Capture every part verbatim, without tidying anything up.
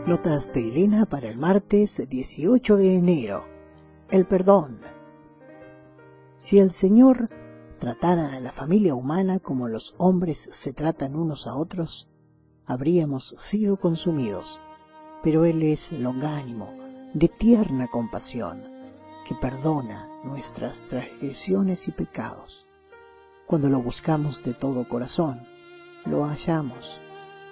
Notas de Elena para el martes dieciocho de enero. El perdón. Si el Señor tratara a la familia humana como los hombres se tratan unos a otros, habríamos sido consumidos. Pero Él es longánimo, de tierna compasión, que perdona nuestras transgresiones y pecados. Cuando lo buscamos de todo corazón, lo hallamos.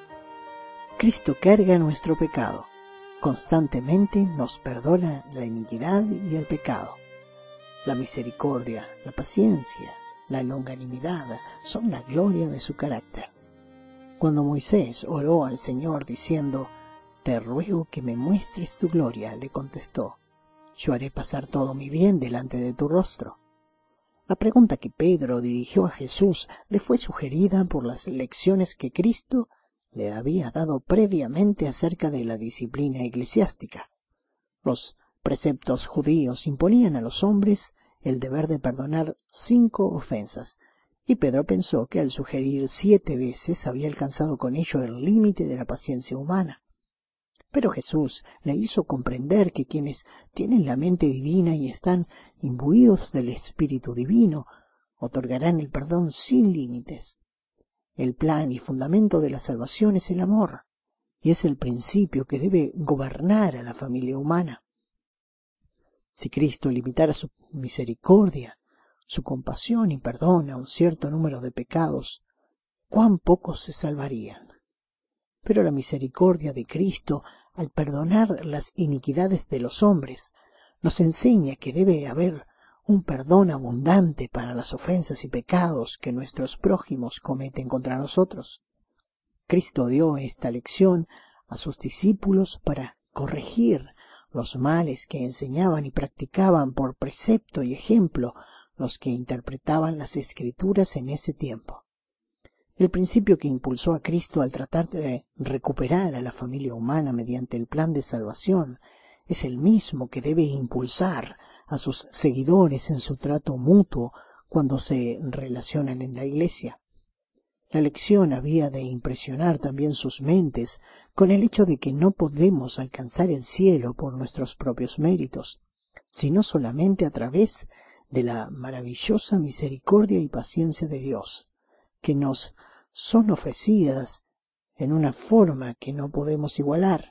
Cristo carga nuestro pecado. Constantemente nos perdona la iniquidad y el pecado. La misericordia, la paciencia, la longanimidad son la gloria de su carácter. Cuando Moisés oró al Señor diciendo, «Te ruego que me muestres tu gloria», le contestó, «Yo haré pasar todo mi bien delante de tu rostro». La pregunta que Pedro dirigió a Jesús le fue sugerida por las lecciones que Cristo le había dado previamente acerca de la disciplina eclesiástica. Los preceptos judíos imponían a los hombres el deber de perdonar cinco ofensas, y Pedro pensó que al sugerir siete veces había alcanzado con ello el límite de la paciencia humana. Pero Jesús le hizo comprender que quienes tienen la mente divina y están imbuidos del Espíritu Divino otorgarán el perdón sin límites. El plan y fundamento de la salvación es el amor, y es el principio que debe gobernar a la familia humana. Si Cristo limitara su misericordia, su compasión y perdón a un cierto número de pecados, cuán pocos se salvarían. Pero la misericordia de Cristo, al perdonar las iniquidades de los hombres, nos enseña que debe haber un perdón abundante para las ofensas y pecados que nuestros prójimos cometen contra nosotros. Cristo dio esta lección a sus discípulos para corregir los males que enseñaban y practicaban por precepto y ejemplo los que interpretaban las Escrituras en ese tiempo. El principio que impulsó a Cristo al tratar de recuperar a la familia humana mediante el plan de salvación es el mismo que debe impulsar a sus seguidores en su trato mutuo cuando se relacionan en la iglesia. La lección había de impresionar también sus mentes con el hecho de que no podemos alcanzar el cielo por nuestros propios méritos, sino solamente a través de la maravillosa misericordia y paciencia de Dios, que nos son ofrecidas en una forma que no podemos igualar.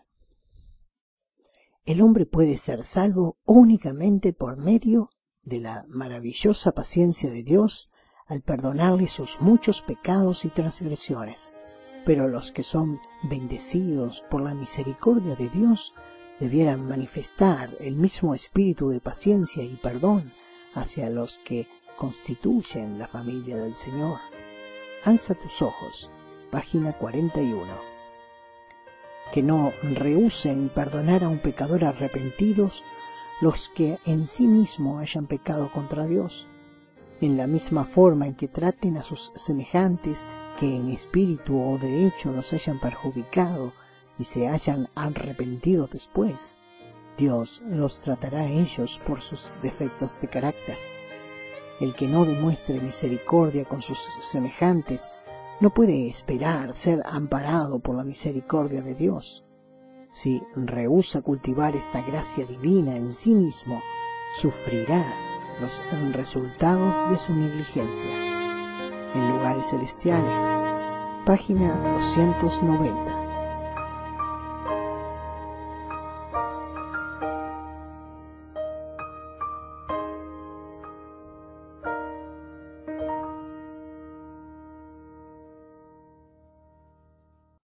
El hombre puede ser salvo únicamente por medio de la maravillosa paciencia de Dios al perdonarle sus muchos pecados y transgresiones. Pero los que son bendecidos por la misericordia de Dios debieran manifestar el mismo espíritu de paciencia y perdón hacia los que constituyen la familia del Señor. Alza tus ojos, página cuarenta y uno. Que no rehúsen perdonar a un pecador arrepentidos los que en sí mismo hayan pecado contra Dios, en la misma forma en que traten a sus semejantes que en espíritu o de hecho los hayan perjudicado y se hayan arrepentido después. Dios los tratará a ellos por sus defectos de carácter. El que no demuestre misericordia con sus semejantes no puede esperar ser amparado por la misericordia de Dios. Si rehúsa cultivar esta gracia divina en sí mismo, sufrirá los resultados de su negligencia. En lugares celestiales, página doscientos noventa.